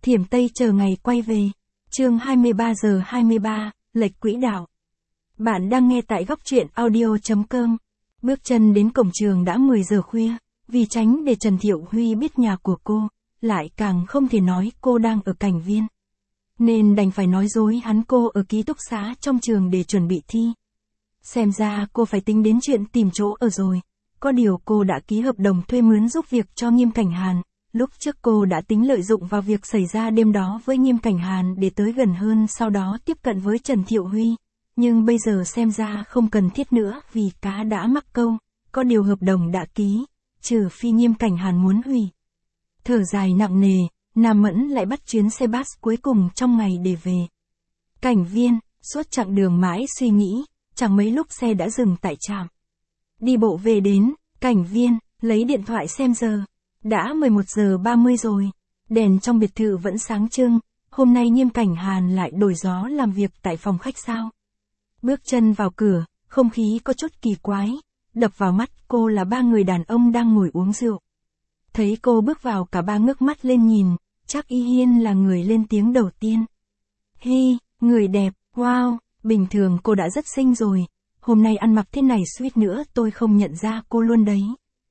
Thiểm Tây chờ ngày quay về. Chương 23 giờ 23, lệch quỹ đạo. Bạn đang nghe tại góc truyện audio.com. Bước chân đến cổng trường đã 10 giờ khuya, vì tránh để Trần Thiệu Huy biết nhà của cô, lại càng không thể nói cô đang ở Cảnh Viên. Nên đành phải nói dối hắn cô ở ký túc xá trong trường để chuẩn bị thi. Xem ra cô phải tính đến chuyện tìm chỗ ở rồi. Có điều cô đã ký hợp đồng thuê mướn giúp việc cho Nghiêm Cảnh Hàn. Lúc trước cô đã tính lợi dụng vào việc xảy ra đêm đó với Nghiêm Cảnh Hàn để tới gần hơn, sau đó tiếp cận với Trần Thiệu Huy. Nhưng bây giờ xem ra không cần thiết nữa vì cá đã mắc câu. Có điều hợp đồng đã ký, trừ phi Nghiêm Cảnh Hàn muốn hủy. Thở dài nặng nề, Nam Mẫn lại bắt chuyến xe bus cuối cùng trong ngày để về Cảnh Viên. Suốt chặng đường mãi suy nghĩ, chẳng mấy lúc xe đã dừng tại trạm. Đi bộ về đến Cảnh Viên, lấy điện thoại xem giờ. Đã 11 giờ 30 rồi. Đèn trong biệt thự vẫn sáng trưng. Hôm nay Nghiêm Cảnh Hàn lại đổi gió làm việc tại phòng khách sao. Bước chân vào cửa, không khí có chút kỳ quái. Đập vào mắt cô là ba người đàn ông đang ngồi uống rượu. Thấy cô bước vào, cả ba ngước mắt lên nhìn. Trác Y Hiên là người lên tiếng đầu tiên. Hi, người đẹp, wow, bình thường cô đã rất xinh rồi. Hôm nay ăn mặc thế này suýt nữa tôi không nhận ra cô luôn đấy.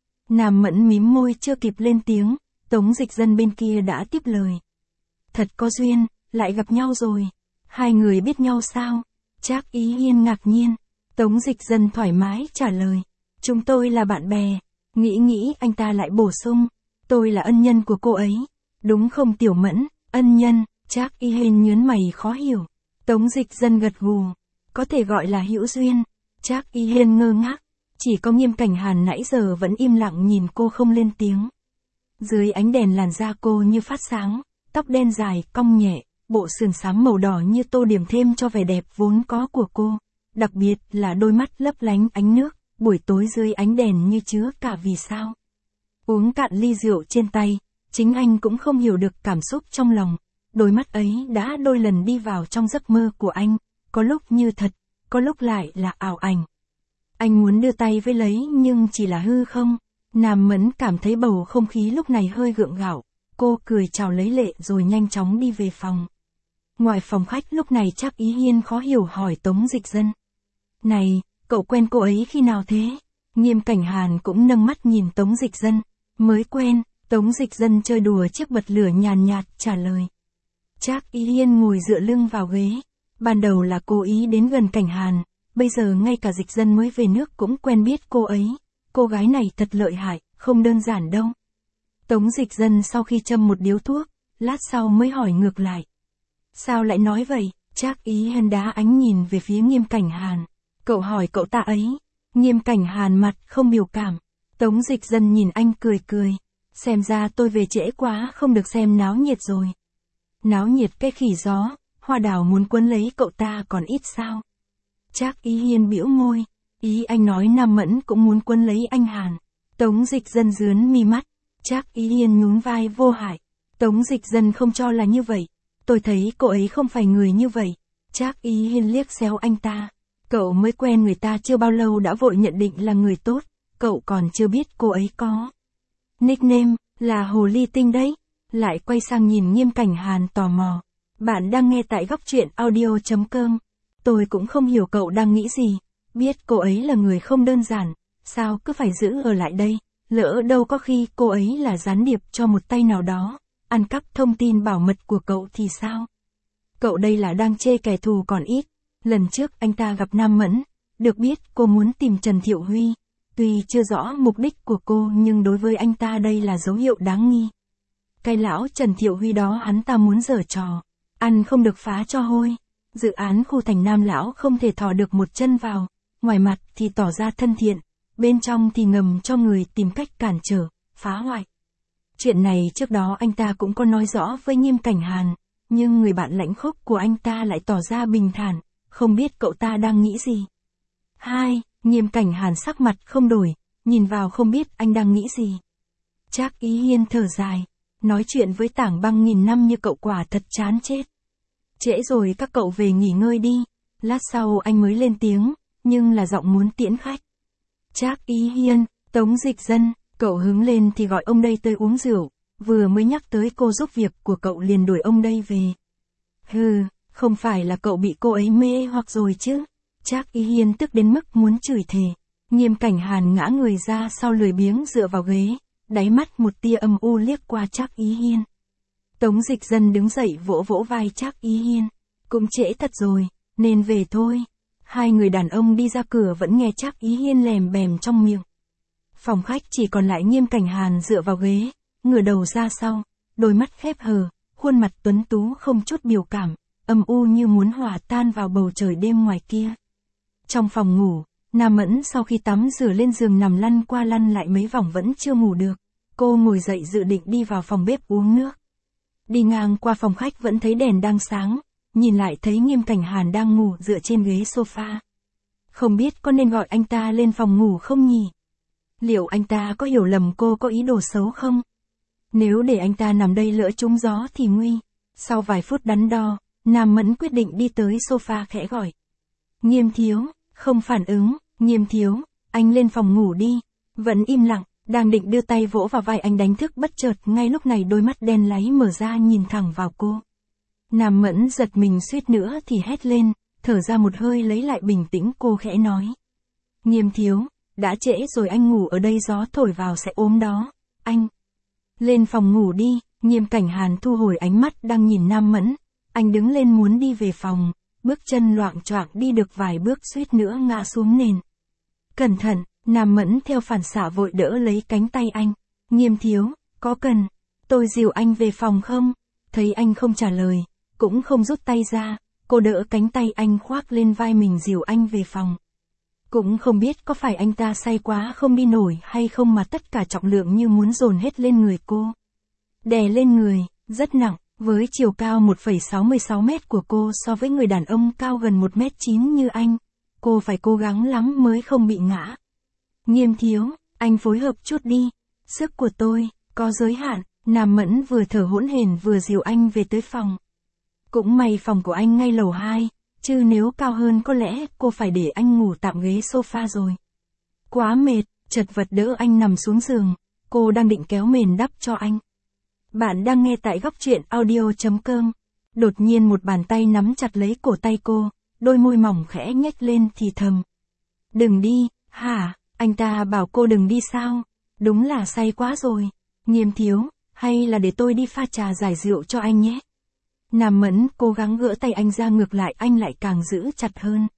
Nam Mẫn mím môi chưa kịp lên tiếng, Tống Dịch Dân bên kia đã tiếp lời. Thật có duyên, lại gặp nhau rồi. Hai người biết nhau sao? Trác Y Hiên ngạc nhiên. Tống Dịch Dân thoải mái trả lời. Chúng tôi là bạn bè. Nghĩ anh ta lại bổ sung. Tôi là ân nhân của cô ấy. Đúng không Tiểu Mẫn? Ân nhân? Trác Y Hiên nhớn mày khó hiểu. Tống Dịch Dân gật gù. Có thể gọi là hữu duyên. Trác Y Hiên ngơ ngác. Chỉ có Nghiêm Cảnh Hàn nãy giờ vẫn im lặng nhìn cô không lên tiếng. Dưới ánh đèn làn da cô như phát sáng, tóc đen dài, cong nhẹ, bộ sườn xám màu đỏ như tô điểm thêm cho vẻ đẹp vốn có của cô. Đặc biệt là đôi mắt lấp lánh ánh nước, buổi tối dưới ánh đèn như chứa cả vì sao. Uống cạn ly rượu trên tay, chính anh cũng không hiểu được cảm xúc trong lòng. Đôi mắt ấy đã đôi lần đi vào trong giấc mơ của anh, có lúc như thật, có lúc lại là ảo ảnh. Anh muốn đưa tay với lấy nhưng chỉ là hư không. Nam Mẫn cảm thấy bầu không khí lúc này hơi gượng gạo. Cô cười chào lấy lệ rồi nhanh chóng đi về phòng. Ngoài phòng khách lúc này Trác Y Hiên khó hiểu hỏi Tống Dịch Dân. Này, cậu quen cô ấy khi nào thế? Nghiêm Cảnh Hàn cũng nâng mắt nhìn Tống Dịch Dân. Mới quen. Tống Dịch Dân chơi đùa chiếc bật lửa nhàn nhạt trả lời. Trác Y Hiên ngồi dựa lưng vào ghế. Ban đầu là cố ý đến gần Cảnh Hàn. Bây giờ ngay cả Dịch Dân mới về nước cũng quen biết cô ấy. Cô gái này thật lợi hại, không đơn giản đâu. Tống Dịch Dân sau khi châm một điếu thuốc, lát sau mới hỏi ngược lại. Sao lại nói vậy? Trác Y Hiên đá ánh nhìn về phía Nghiêm Cảnh Hàn. Cậu hỏi cậu ta ấy. Nghiêm Cảnh Hàn mặt không biểu cảm. Tống Dịch Dân nhìn anh cười cười. Xem ra tôi về trễ quá không được xem náo nhiệt rồi. Náo nhiệt cái khỉ gió, Hoa Đào muốn quấn lấy cậu ta còn ít sao? Trác Y Hiên bĩu môi. Ý anh nói Nam Mẫn cũng muốn quấn lấy anh Hàn. Tống Dịch Dân rướn mi mắt. Trác Y Hiên nhún vai vô hại. Tống Dịch Dân không cho là như vậy. Tôi thấy cô ấy không phải người như vậy. Trác Y Hiên liếc xéo anh ta. Cậu mới quen người ta chưa bao lâu đã vội nhận định là người tốt. Cậu còn chưa biết cô ấy có nickname là Hồ Ly Tinh đấy. Lại quay sang nhìn Nghiêm Cảnh Hàn tò mò. Bạn đang nghe tại góc truyện audio.com. Tôi cũng không hiểu cậu đang nghĩ gì. Biết cô ấy là người không đơn giản, sao cứ phải giữ ở lại đây, lỡ đâu có khi cô ấy là gián điệp cho một tay nào đó, ăn cắp thông tin bảo mật của cậu thì sao? Cậu đây là đang chê kẻ thù còn ít. Lần trước anh ta gặp Nam Mẫn, được biết cô muốn tìm Trần Thiệu Huy. Tuy chưa rõ mục đích của cô nhưng đối với anh ta đây là dấu hiệu đáng nghi. Cái lão Trần Thiệu Huy đó hắn ta muốn giở trò, ăn không được phá cho hôi. Dự án khu thành Nam lão không thể thò được một chân vào, ngoài mặt thì tỏ ra thân thiện, bên trong thì ngầm cho người tìm cách cản trở, phá hoại. Chuyện này trước đó anh ta cũng có nói rõ với Nghiêm Cảnh Hàn, nhưng người bạn lãnh khốc của anh ta lại tỏ ra bình thản, không biết cậu ta đang nghĩ gì. Nghiêm Cảnh Hàn sắc mặt không đổi, nhìn vào không biết anh đang nghĩ gì. Trác Y Hiên thở dài, nói chuyện với Tảng Băng nghìn năm như cậu quả thật chán chết. Trễ rồi các cậu về nghỉ ngơi đi. Lát sau anh mới lên tiếng, nhưng là giọng muốn tiễn khách. Trác Y Hiên, Tống Dịch Dân, cậu hứng lên thì gọi ông đây tới uống rượu. vừa mới nhắc tới cô giúp việc của cậu liền đuổi ông đây về. Hừ, không phải là cậu bị cô ấy mê hoặc rồi chứ? Trác Ý Hiên tức đến mức muốn chửi thề. Nghiêm Cảnh Hàn ngã người ra sau lười biếng dựa vào ghế, đáy mắt một tia âm u liếc qua Trác Ý Hiên. Tống Dịch Dân đứng dậy vỗ vỗ vai Trác Ý Hiên. Cũng trễ thật rồi, nên về thôi. Hai người đàn ông đi ra cửa vẫn nghe Trác Ý Hiên lèm bèm trong miệng. Phòng khách chỉ còn lại Nghiêm Cảnh Hàn dựa vào ghế, ngửa đầu ra sau, đôi mắt khép hờ, khuôn mặt tuấn tú không chút biểu cảm, âm u như muốn hòa tan vào bầu trời đêm ngoài kia. Trong phòng ngủ, Nam Mẫn sau khi tắm rửa lên giường nằm lăn qua lăn lại mấy vòng vẫn chưa ngủ được. Cô ngồi dậy dự định đi vào phòng bếp uống nước. Đi ngang qua phòng khách vẫn thấy đèn đang sáng, nhìn lại thấy Nghiêm Cảnh Hàn đang ngủ dựa trên ghế sofa. Không biết có nên gọi anh ta lên phòng ngủ không nhỉ? Liệu anh ta có hiểu lầm cô có ý đồ xấu không? Nếu để anh ta nằm đây lỡ trúng gió thì nguy. Sau vài phút đắn đo, Nam Mẫn quyết định đi tới sofa khẽ gọi. Nghiêm thiếu, không phản ứng. Nghiêm thiếu, anh lên phòng ngủ đi. Vẫn im lặng, đang định đưa tay vỗ vào vai anh đánh thức bất chợt ngay lúc này đôi mắt đen láy mở ra nhìn thẳng vào cô. Nam Mẫn giật mình suýt nữa thì hét lên, thở ra một hơi lấy lại bình tĩnh cô khẽ nói. Nghiêm thiếu, đã trễ rồi anh ngủ ở đây gió thổi vào sẽ ốm đó. Anh lên phòng ngủ đi. Nghiêm Cảnh Hàn thu hồi ánh mắt đang nhìn Nam Mẫn. Anh đứng lên muốn đi về phòng, bước chân loạng choạng đi được vài bước suýt nữa ngã xuống nền. Cẩn thận, Nam Mẫn theo phản xạ vội đỡ lấy cánh tay anh. Nghiêm thiếu, có cần tôi dìu anh về phòng không? Thấy anh không trả lời, cũng không rút tay ra, cô đỡ cánh tay anh khoác lên vai mình dìu anh về phòng. Cũng không biết có phải anh ta say quá không đi nổi hay không mà tất cả trọng lượng như muốn dồn hết lên người cô. Đè lên người, rất nặng, với chiều cao 1,66 mét của cô so với người đàn ông cao gần 1m9 như anh. Cô phải cố gắng lắm mới không bị ngã. Nghiêm thiếu, anh phối hợp chút đi. Sức của tôi có giới hạn. Nam Mẫn vừa thở hỗn hển vừa dìu anh về tới phòng. Cũng may phòng của anh ngay lầu 2, chứ nếu cao hơn có lẽ cô phải để anh ngủ tạm ghế sofa rồi. Quá mệt, chật vật đỡ anh nằm xuống giường, cô đang định kéo mền đắp cho anh. Bạn đang nghe tại góc truyện audio.com. Đột nhiên một bàn tay nắm chặt lấy cổ tay cô, đôi môi mỏng khẽ nhếch lên thì thầm. Đừng đi, hả? Anh ta bảo cô đừng đi sao? Đúng là say quá rồi. Nghiêm thiếu, hay là để tôi đi pha trà giải rượu cho anh nhé? Nam Mẫn cố gắng gỡ tay anh ra ngược lại anh lại càng giữ chặt hơn.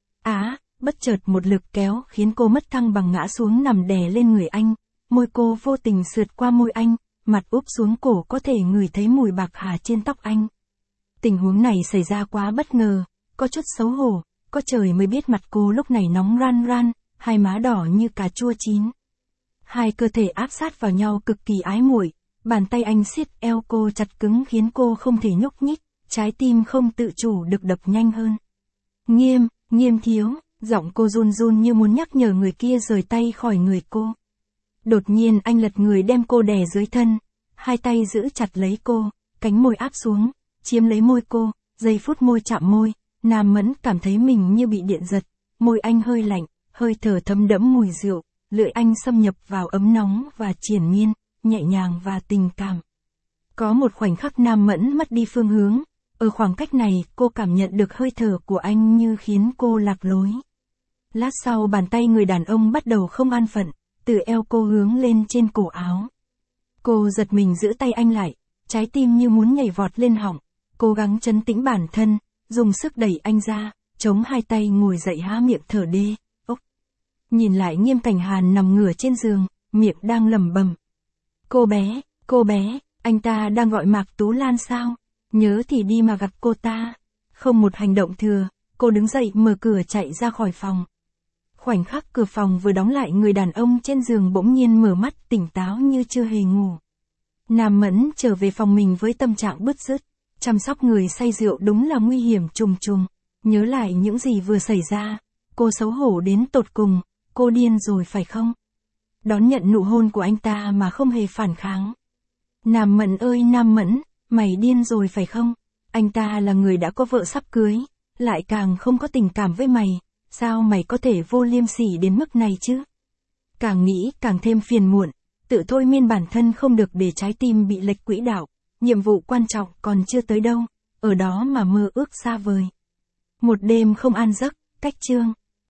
Bất chợt một lực kéo khiến cô mất thăng bằng ngã xuống nằm đè lên người anh. Môi cô vô tình sượt qua môi anh, mặt úp xuống cổ có thể ngửi thấy mùi bạc hà trên tóc anh. Tình huống này xảy ra quá bất ngờ, có chút xấu hổ, có trời mới biết mặt cô lúc này nóng ran ran, hai má đỏ như cà chua chín. Hai cơ thể áp sát vào nhau cực kỳ ái muội, bàn tay anh siết eo cô chặt cứng khiến cô không thể nhúc nhích, trái tim không tự chủ được đập nhanh hơn. Nghiêm thiếu, giọng cô run run như muốn nhắc nhở người kia rời tay khỏi người cô. Đột nhiên anh lật người đem cô đè dưới thân, hai tay giữ chặt lấy cô, cánh môi áp xuống, chiếm lấy môi cô, giây phút môi chạm môi, Nam Mẫn cảm thấy mình như bị điện giật, môi anh hơi lạnh, hơi thở thấm đẫm mùi rượu, lưỡi anh xâm nhập vào ấm nóng và triền miên, nhẹ nhàng và tình cảm. Có một khoảnh khắc Nam Mẫn mất đi phương hướng, ở khoảng cách này cô cảm nhận được hơi thở của anh như khiến cô lạc lối. Lát sau bàn tay người đàn ông bắt đầu không an phận, từ eo cô hướng lên trên cổ áo. Cô giật mình giữ tay anh lại, trái tim như muốn nhảy vọt lên họng, cố gắng trấn tĩnh bản thân, dùng sức đẩy anh ra, chống hai tay ngồi dậy há miệng thở đê, ốc. Nhìn lại Nghiêm Cảnh Hàn nằm ngửa trên giường, miệng đang lẩm bẩm. Cô bé, anh ta đang gọi Mạc Tú Lan sao? Nhớ thì đi mà gặp cô ta. Không một hành động thừa, cô đứng dậy mở cửa chạy ra khỏi phòng. Khoảnh khắc cửa phòng vừa đóng lại người đàn ông trên giường bỗng nhiên mở mắt tỉnh táo như chưa hề ngủ. Nam Mẫn trở về phòng mình với tâm trạng bứt rứt, chăm sóc người say rượu đúng là nguy hiểm trùng trùng. Nhớ lại những gì vừa xảy ra, cô xấu hổ đến tột cùng, cô điên rồi phải không? Đón nhận nụ hôn của anh ta mà không hề phản kháng. Nam Mẫn ơi Nam Mẫn, mày điên rồi phải không? Anh ta là người đã có vợ sắp cưới, lại càng không có tình cảm với mày, sao mày có thể vô liêm sỉ đến mức này chứ? Càng nghĩ càng thêm phiền muộn, Tự thôi miên bản thân không được để trái tim bị lệch quỹ đạo, nhiệm vụ quan trọng còn chưa tới đâu, ở đó mà mơ ước xa vời. Một đêm không an giấc, cách chương.